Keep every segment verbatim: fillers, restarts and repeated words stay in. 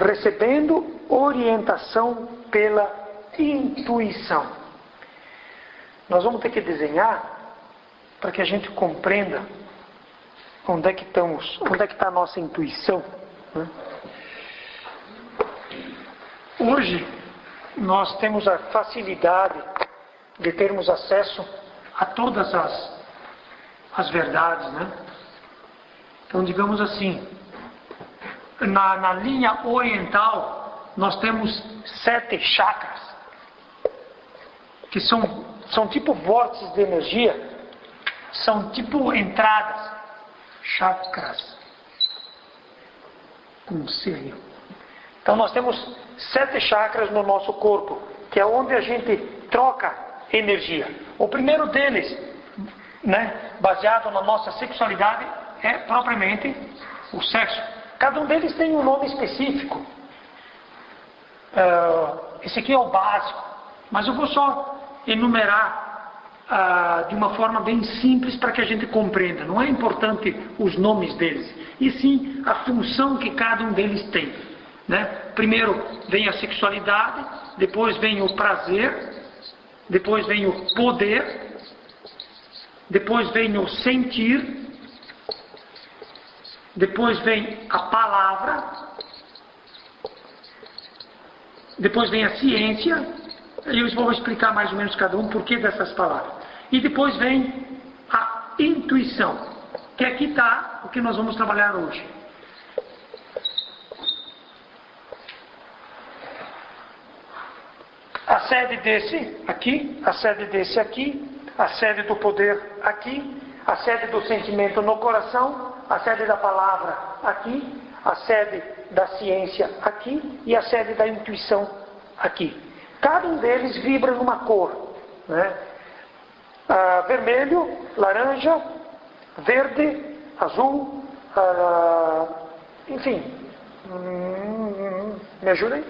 recebendo orientação pela intuição. Nós vamos ter que desenhar para que a gente compreenda onde é que estamos, onde é que está a nossa intuição, né? Hoje nós temos a facilidade de termos acesso a todas as, as verdades, né? Então, digamos assim, na, na linha oriental nós temos sete chakras, que são, são tipo vórtices de energia, são tipo entradas, chakras, com C. Então nós temos sete chakras no nosso corpo, que é onde a gente troca energia. O primeiro deles, né, baseado na nossa sexualidade, é propriamente o sexo. Cada um deles tem um nome específico. Uh, esse aqui é o básico, mas eu vou só enumerar uh, de uma forma bem simples para que a gente compreenda. Não é importante os nomes deles, e sim a função que cada um deles tem, né? Primeiro vem a sexualidade, depois vem o prazer, depois vem o poder, depois vem o sentir, depois vem a palavra, depois vem a ciência, e eu vou explicar mais ou menos cada um porquê dessas palavras. E depois vem a intuição, que aqui está o que nós vamos trabalhar hoje. A sede desse aqui, a sede desse aqui, a sede do poder aqui, a sede do sentimento no coração, a sede da palavra aqui, a sede da ciência aqui e a sede da intuição aqui. Cada um deles vibra numa cor, né? Ah, vermelho, laranja, verde, azul, ah, enfim. Hum, me ajudem?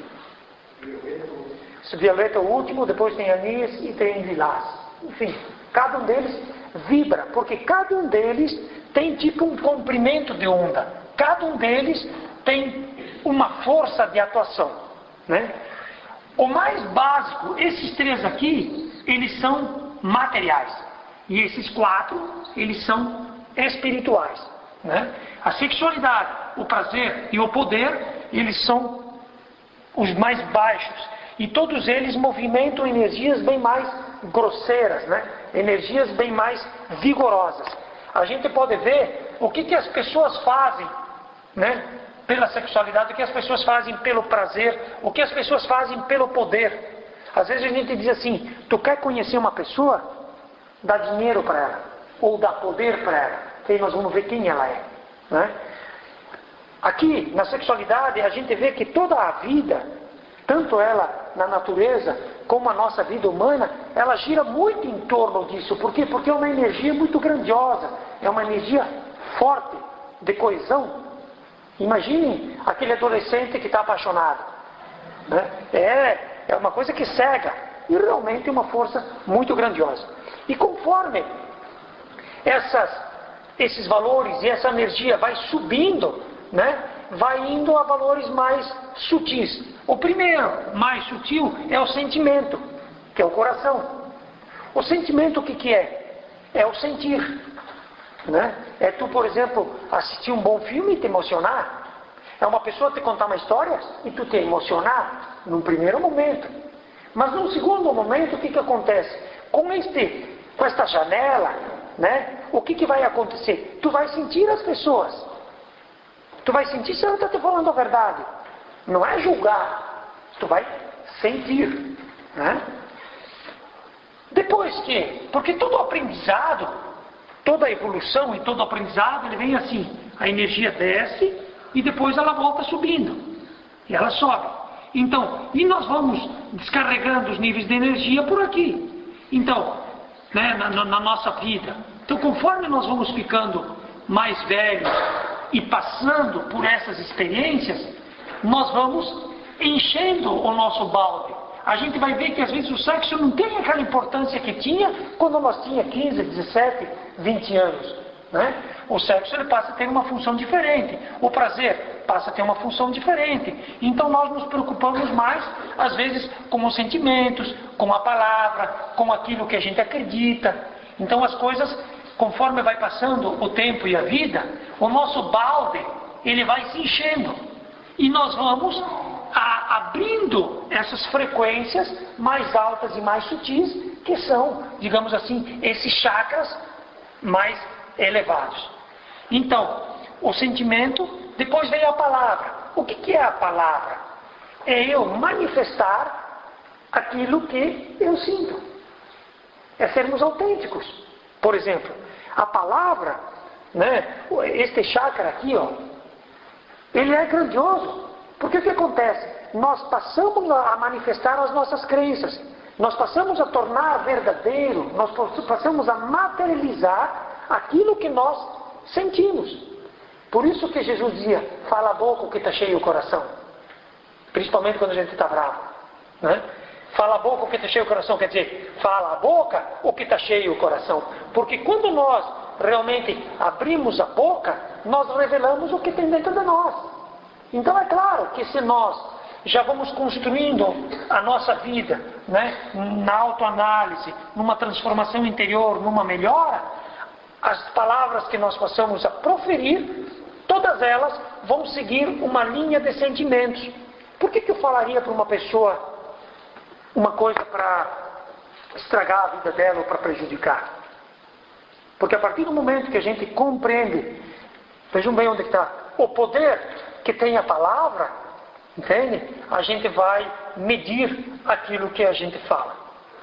Esse violeta é o último, depois tem anis e tem lilás. Enfim, cada um deles vibra, porque cada um deles tem tipo um comprimento de onda. Cada um deles tem uma força de atuação, né? O mais básico, esses três aqui, eles são materiais. E esses quatro, eles são espirituais, né? A sexualidade, o prazer e o poder, eles são os mais baixos. E todos eles movimentam energias bem mais grosseiras, né? Energias bem mais vigorosas. A gente pode ver o que, que as pessoas fazem, né, pela sexualidade, o que as pessoas fazem pelo prazer, o que as pessoas fazem pelo poder. Às vezes a gente diz assim, tu quer conhecer uma pessoa? Dá dinheiro para ela, ou dá poder para ela, que aí nós vamos ver quem ela é, né? Aqui, na sexualidade, a gente vê que toda a vida, tanto ela na natureza, como a nossa vida humana, ela gira muito em torno disso. Por quê? Porque é uma energia muito grandiosa, é uma energia forte, de coesão. Imaginem aquele adolescente que está apaixonado, né? É, é uma coisa que cega, e realmente é uma força muito grandiosa. E conforme essas, esses valores e essa energia vai subindo, né, vai indo a valores mais sutis. O primeiro, mais sutil, é o sentimento, que é o coração. O sentimento o que, que é? É o sentir, né? É tu, por exemplo, assistir um bom filme e te emocionar. É uma pessoa te contar uma história e tu te emocionar num primeiro momento. Mas num segundo momento, o que, que acontece? Com, este, com esta janela, né, o que, que vai acontecer? Tu vai sentir as pessoas. Tu vai sentir se ela está te falando a verdade. Não é julgar. Tu vai sentir, né? Depois que, porque todo aprendizado, toda evolução e todo aprendizado, ele vem assim, a energia desce e depois ela volta subindo. E ela sobe. Então, e nós vamos descarregando os níveis de energia por aqui. Então, né, na, na nossa vida. Então, conforme nós vamos ficando mais velhos e passando por essas experiências, nós vamos enchendo o nosso balde. A gente vai ver que às vezes o sexo não tem aquela importância que tinha quando nós tínhamos quinze, dezessete, vinte anos, né? O sexo ele passa a ter uma função diferente. O prazer passa a ter uma função diferente. Então nós nos preocupamos mais, às vezes, com os sentimentos, com a palavra, com aquilo que a gente acredita. Então as coisas, conforme vai passando o tempo e a vida, o nosso balde, ele vai se enchendo. E nós vamos a, abrindo essas frequências mais altas e mais sutis, que são, digamos assim, esses chakras mais elevados. Então, o sentimento, depois vem a palavra. O que, que é a palavra? É eu manifestar aquilo que eu sinto. É sermos autênticos. Por exemplo, a palavra, né, este chakra aqui, ó, ele é grandioso. Porque o que acontece? Nós passamos a manifestar as nossas crenças. Nós passamos a tornar verdadeiro, nós passamos a materializar aquilo que nós sentimos. Por isso que Jesus dizia, fala a boca o que está cheio o coração. Principalmente quando a gente está bravo. Né? Fala a boca o que está cheio o coração, quer dizer, fala a boca o que está cheio o coração. Porque quando nós realmente abrimos a boca, nós revelamos o que tem dentro de nós. Então é claro que se nós já vamos construindo a nossa vida, né, na autoanálise, numa transformação interior, numa melhora, as palavras que nós possamos a proferir, todas elas vão seguir uma linha de sentimentos. Por que, que eu falaria para uma pessoa uma coisa para estragar a vida dela ou para prejudicar? Porque a partir do momento que a gente compreende, vejam bem onde está, o poder que tem a palavra, entende? A gente vai medir aquilo que a gente fala.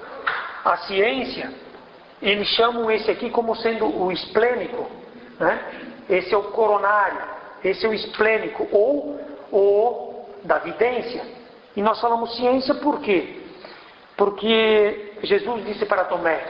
A ciência, eles chamam esse aqui como sendo o esplênico, né? Esse é o coronário, esse é o esplênico, ou o da vidência. E nós falamos ciência por quê? Porque Jesus disse para Tomé,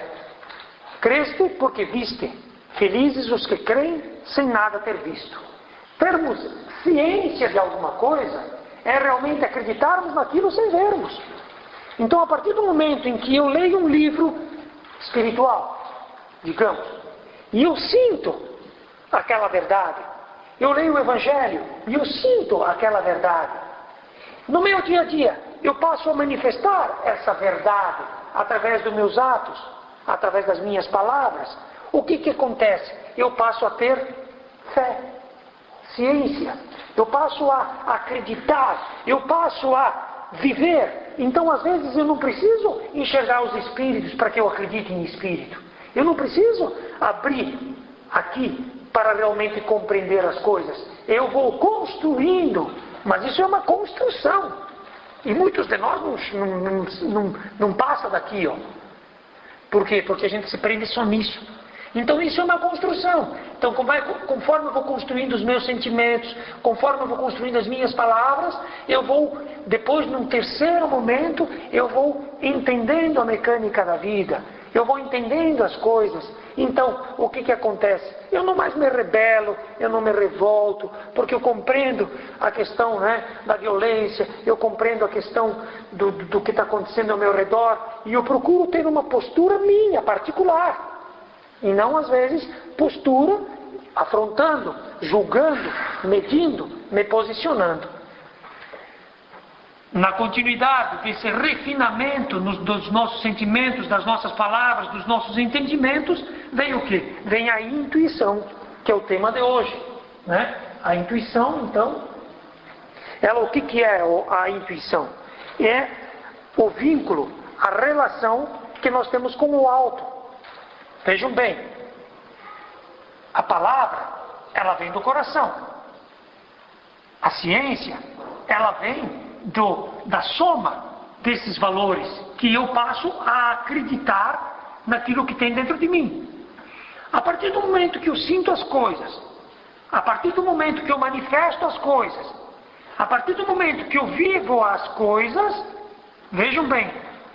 creste porque viste, felizes os que creem sem nada ter visto. Termos ciência de alguma coisa é realmente acreditarmos naquilo sem vermos. Então, a partir do momento em que eu leio um livro espiritual, digamos, e eu sinto aquela verdade, eu leio o Evangelho e eu sinto aquela verdade, no meu dia a dia, eu passo a manifestar essa verdade através dos meus atos, através das minhas palavras. O que que acontece? Eu passo a ter fé, ciência, eu passo a acreditar, eu passo a viver. Então, às vezes, eu não preciso enxergar os espíritos para que eu acredite em espírito. Eu não preciso abrir aqui para realmente compreender as coisas. Eu vou construindo, mas isso é uma construção. E muitos de nós não, não, não, não passa daqui, ó. Por quê? Porque a gente se prende só nisso. Então isso é uma construção. Então conforme eu vou construindo os meus sentimentos, conforme eu vou construindo as minhas palavras, eu vou, depois num terceiro momento, eu vou entendendo a mecânica da vida. Eu vou entendendo as coisas. Então, o que que acontece? Eu não mais me rebelo, eu não me revolto, porque eu compreendo a questão, né, da violência, eu compreendo a questão do, do, do que está acontecendo ao meu redor, e eu procuro ter uma postura minha, particular. E não, às vezes, postura afrontando, julgando, medindo, me posicionando. Na continuidade desse refinamento nos, dos nossos sentimentos, das nossas palavras, dos nossos entendimentos, vem o quê? Vem a intuição, que é o tema de hoje. Né? A intuição, então, ela, o que, que é a intuição? É o vínculo, a relação que nós temos com o alto. Vejam bem, a palavra, ela vem do coração. A ciência, ela vem do, da soma desses valores que eu passo a acreditar naquilo que tem dentro de mim. A partir do momento que eu sinto as coisas, a partir do momento que eu manifesto as coisas, a partir do momento que eu vivo as coisas, vejam bem,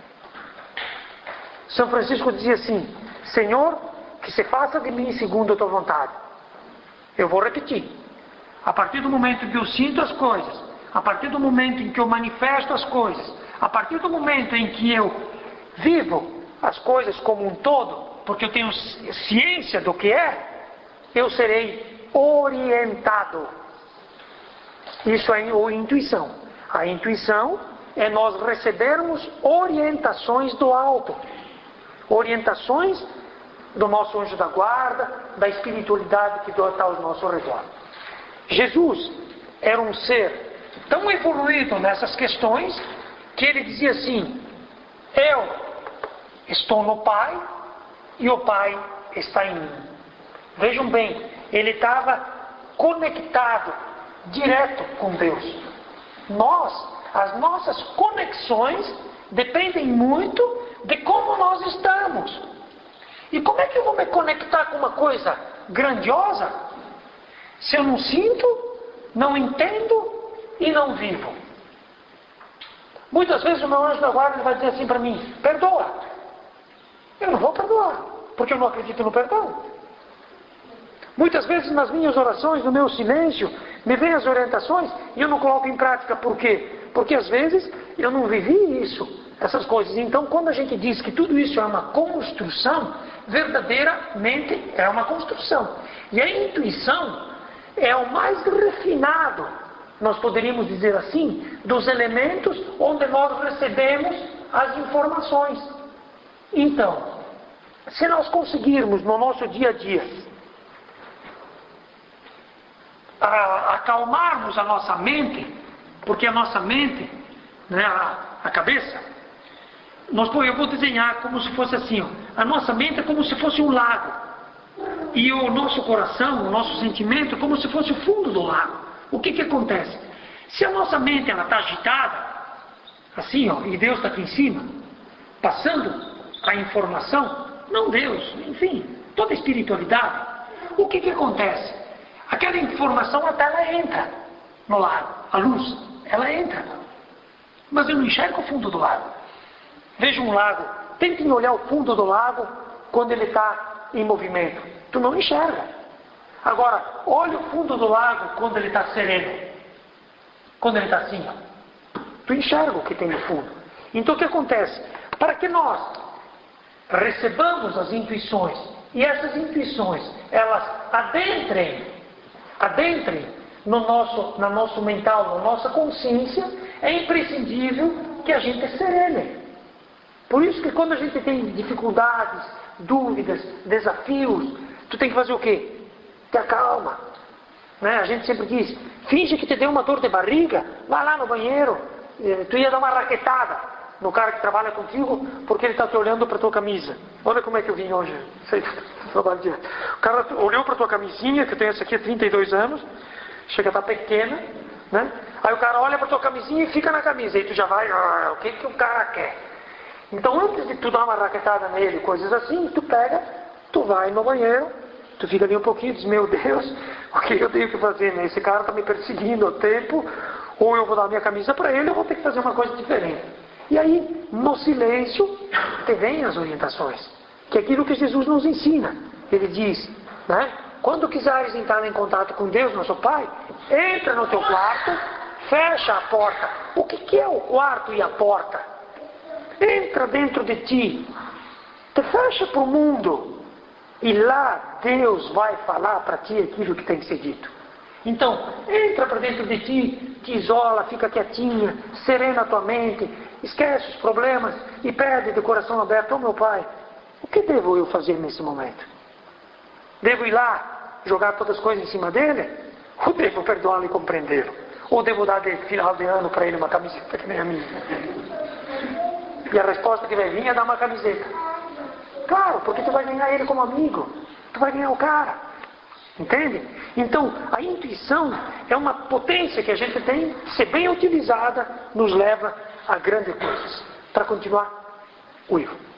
São Francisco dizia assim, Senhor, que se faça de mim segundo a tua vontade. Eu vou repetir. A partir do momento que eu sinto as coisas, a partir do momento em que eu manifesto as coisas, a partir do momento em que eu vivo as coisas como um todo, porque eu tenho ciência do que é, eu serei orientado. Isso é a intuição. A intuição é nós recebermos orientações do alto. Orientações do nosso anjo da guarda, da espiritualidade que está ao nosso redor. Jesus era um ser tão evoluído nessas questões que ele dizia assim: eu estou no Pai e o Pai está em mim. Vejam bem, ele estava conectado direto com Deus. Nós, as nossas conexões dependem muito de como nós estamos. E como é que eu vou me conectar com uma coisa grandiosa se eu não sinto, não entendo e não vivo? Muitas vezes o meu anjo da guarda vai dizer assim para mim: perdoa. Eu não vou perdoar, porque eu não acredito no perdão. Muitas vezes nas minhas orações, no meu silêncio, me vêm as orientações e eu não coloco em prática. Por quê? Porque às vezes eu não vivi isso, essas coisas. Então, quando a gente diz que tudo isso é uma construção, verdadeiramente é uma construção. E a intuição é o mais refinado, nós poderíamos dizer assim, dos elementos onde nós recebemos as informações. Então, se nós conseguirmos no nosso dia a dia a, acalmarmos a nossa mente, porque a nossa mente, né, a, a cabeça, nós, eu vou desenhar como se fosse assim, ó, a nossa mente é como se fosse um lago, e o nosso coração, o nosso sentimento é como se fosse o fundo do lago. O que que acontece? Se a nossa mente está agitada, assim, ó, e Deus está aqui em cima, passando a informação, não Deus, enfim, toda a espiritualidade, o que que acontece? Aquela informação até ela entra no lago, a luz, ela entra, mas eu não enxergo o fundo do lago. Veja um lago, tentem olhar o fundo do lago quando ele está em movimento, tu não enxerga. Agora, olha o fundo do lago quando ele está sereno, quando ele está assim, ó, tu enxerga o que tem no fundo. Então o que acontece? Para que nós recebamos as intuições, e essas intuições, elas adentrem, adentrem no nosso, no nosso mental, na nossa consciência, é imprescindível que a gente serene. Por isso que quando a gente tem dificuldades, dúvidas, desafios, tu tem que fazer o quê? Te acalma. Né? A gente sempre diz, finge que te deu uma dor de barriga, vai lá no banheiro, tu ia dar uma raquetada no cara que trabalha contigo, porque ele está te olhando para tua camisa. Olha como é que eu vim hoje. O cara olhou para tua camisinha, que eu tenho essa aqui há trinta e dois anos, chega a estar pequena, né? Aí o cara olha para tua camisinha e fica na camisa, aí tu já vai, ah, o que que o cara quer? Então antes de tu dar uma raquetada nele, coisas assim, tu pega, tu vai no banheiro, tu fica ali um pouquinho e diz, meu Deus, o que eu tenho que fazer? Né? Esse cara está me perseguindo há tempo, ou eu vou dar minha camisa para ele, ou vou ter que fazer uma coisa diferente. E aí, no silêncio, te vêm as orientações, que é aquilo que Jesus nos ensina. Ele diz, né? Quando quiseres entrar em contato com Deus, nosso Pai, entra no teu quarto, fecha a porta. O que que é o quarto e a porta? Entra dentro de ti, te fecha para o mundo, e lá Deus vai falar para ti aquilo que tem que ser dito. Então, entra para dentro de ti, te isola, fica quietinha, serena a tua mente, esquece os problemas e pede de coração aberto, ô meu Pai, o que devo eu fazer nesse momento? Devo ir lá, jogar todas as coisas em cima dele? Ou devo perdoá-lo e compreendê-lo? Ou devo dar de final de ano para ele uma camiseta que nem a minha? E a resposta que vai vir é dar uma camiseta. Claro, porque tu vai ganhar ele como amigo, tu vai ganhar o cara. Entende? Então, a intuição é uma potência que a gente tem, se bem utilizada, nos leva a grandes coisas. Para continuar, o Ivo.